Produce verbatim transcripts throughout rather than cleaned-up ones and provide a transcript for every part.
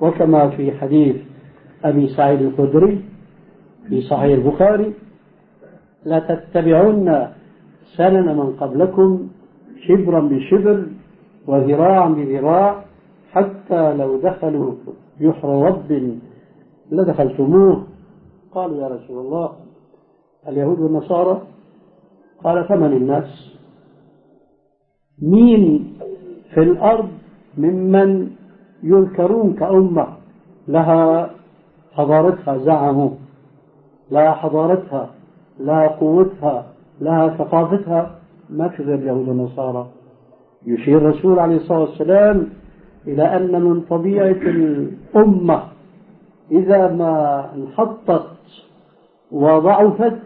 وكما في حديث أبي سعيد الخدري في صحيح البخاري: لا تتبعون سنن من قبلكم شبرا بشبر وذراعا بذراع حتى لو دخلوا جحر رب لدخلتموه. قالوا: يا رسول الله اليهود والنصارى؟ قال: فمن الناس؟ مين في الأرض ممن يذكرون كأمة لها حضارتها زعموا، لها حضارتها، لها قوتها، لها ثقافتها؟ ما في غير اليهود والنصارى. يشير الرسول عليه الصلاة والسلام إلى أن من طبيعة الأمة إذا ما انحطت وضعفت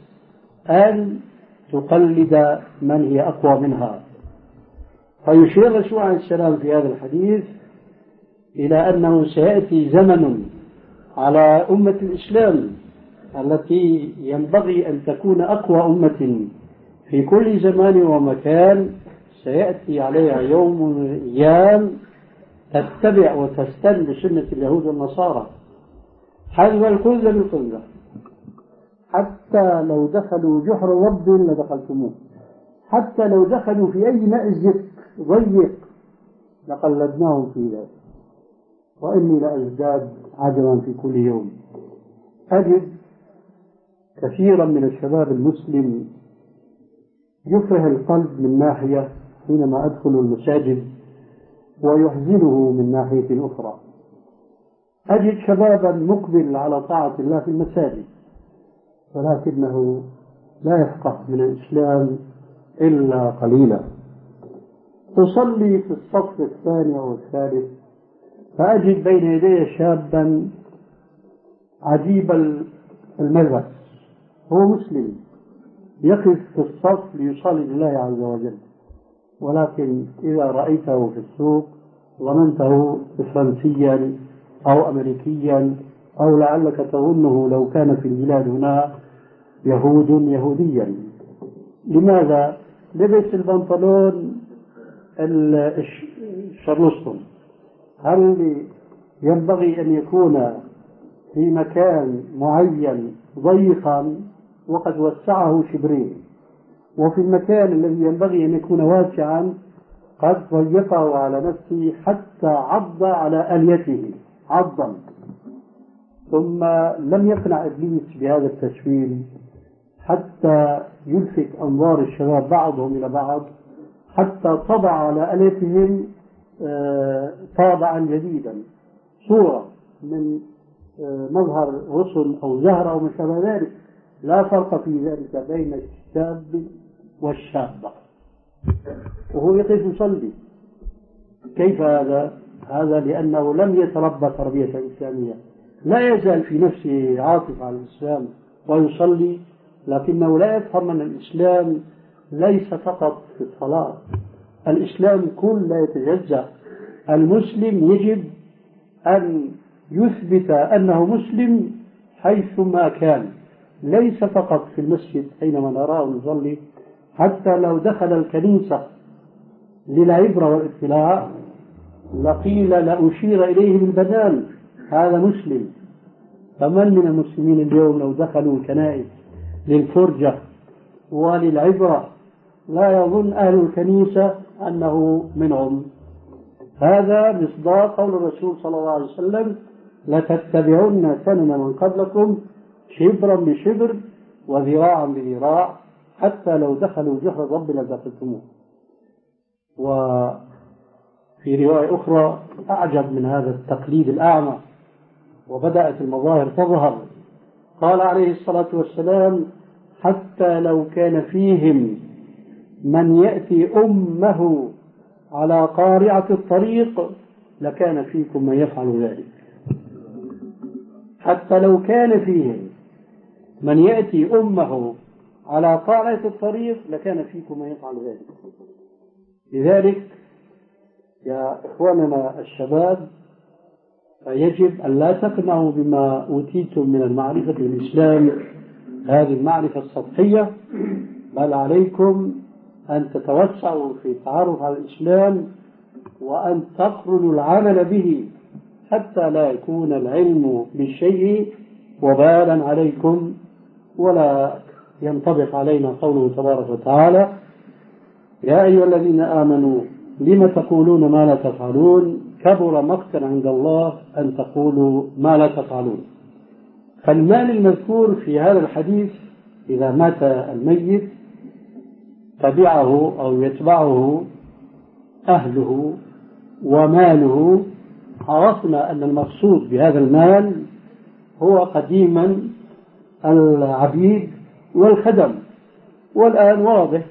أن تقلد من هي أقوى منها. فيشير الرسول عليه السلام في هذا الحديث إلى أنه سيأتي زمن على أمة الإسلام التي ينبغي أن تكون أقوى أمة في كل زمان ومكان، سيأتي عليها يوم من الأيام تتبع وتستن بسنة اليهود والنصارى حذو القذة بالقذة، حتى لو دخلوا جحر رب لدخلتموه، حتى لو دخلوا في أي مأزق ضيق لقلدناهم في ذلك. وإني لأزداد عجبا في كل يوم، أجد كثيرا من الشباب المسلم يفرح القلب من ناحية حينما أدخل المساجد ويحزنه من ناحية أخرى. أجد شبابا مقبل على طاعة الله في المساجد ولكنه لا يفقه من الإسلام إلا قليلا. أصلي في الصف الثاني أو الثالث فأجد بين يدي شابا عجيب المذهب، هو مسلم يقف في الصف ليصلي لله عز وجل، ولكن إذا رأيته في السوق ظننته فرنسيا أو أمريكيا، أو لعلك تظنه لو كان في البلاد هنا يهود يهوديا. لماذا؟ لبس البنطلون الشرلسطن. هل ينبغي أن يكون في مكان معين ضيقا وقد وسعه شبرين، وفي المكان الذي ينبغي أن يكون واسعا قد ضيقه على نفسه حتى عض على أليته عضا؟ ثم لم يقنع إبليس بهذا التسويل حتى يلفت أنظار الشباب بعضهم إلى بعض، حتى طبع على أليتهم طابعا جديدا، صورة من مظهر غصن أو زهرة أو ما شابه ذلك. لا فرق في ذلك بين الشاب والشابة، وهو يقف يصلي. كيف هذا؟ هذا لأنه لم يتربى تربية إسلامية، لا يزال في نفسه عاطف على الإسلام ويصلي، لكنه لا يفهم أن الإسلام ليس فقط في الصلاة، الإسلام كل لا يتجزأ. المسلم يجب أن يثبت أنه مسلم حيثما كان، ليس فقط في المسجد حينما نراه يصلي، حتى لو دخل الكنيسة للعبرة والاطلاع لقيل لأشير إليه بالبنان هذا مسلم. فمن من المسلمين اليوم لو دخلوا الكنائس للفرجة وللعبرة لا يظن أهل الكنيسة أنه منهم؟ هذا مصداق قول الرسول صلى الله عليه وسلم: لتتبعون سنن من قبلكم شبرا بشبر وذراعا بذراع حتى لو دخلوا جحر رب لدخلتموه. وفي رواية أخرى أعجب من هذا التقليد الأعمى وبدأت المظاهر تظهر. قال عليه الصلاة والسلام: حتى لو كان فيهم من يأتي أمه على قارعة الطريق لكان فيكم من يفعل ذلك. حتى لو كان فيهم من يأتي أمه على قارعة الطريق لكان فيكم من يفعل ذلك. لذلك يا إخواننا الشباب فيجب أن لا تقنعوا بما أوتيتم من المعرفة بالإسلام هذه المعرفة السطحية، بل عليكم أن تتوسعوا في التعرف على الإسلام وأن تقرنوا العمل به حتى لا يكون العلم بالشيء وبالا عليكم ولا ينطبق علينا قوله تبارك وتعالى: يا أيها الذين آمنوا لم تقولون ما لا تفعلون كبر مقتا عند الله أن تقولوا ما لا تفعلون. فالمال المذكور في هذا الحديث إذا مات الميت تبعه أو يتبعه أهله وماله، عرفنا أن المقصود بهذا المال هو قديما العبيد والخدم، والآن واضح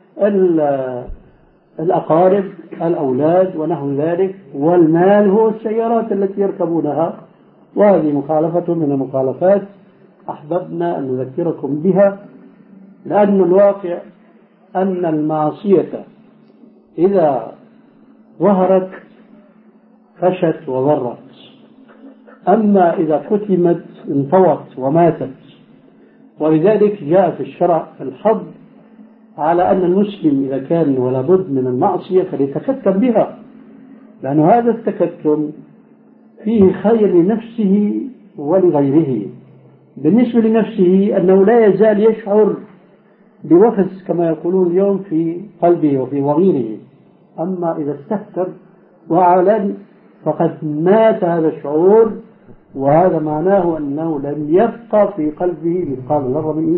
الأقارب الأولاد ونحو ذلك، والمال هو السيارات التي يركبونها. وهذه مخالفة من المخالفات أحببنا أن نذكركم بها، لأن الواقع أن المعصية إذا ظهرت فشت وضرت، أما إذا كتمت انطوت وماتت. ولذلك جاء في الشرع الحظ على أن المسلم إذا كان ولا بد من المعصية فليتكتم بها، لأن هذا التكتم فيه خير لنفسه ولغيره. بالنسبة لنفسه أنه لا يزال يشعر بوفس كما يقولون اليوم في قلبه وفي ضميره، أما إذا استهتر وأعلن فقد مات هذا الشعور، وهذا معناه أنه لم يبقى في قلبه مثقال ذرة من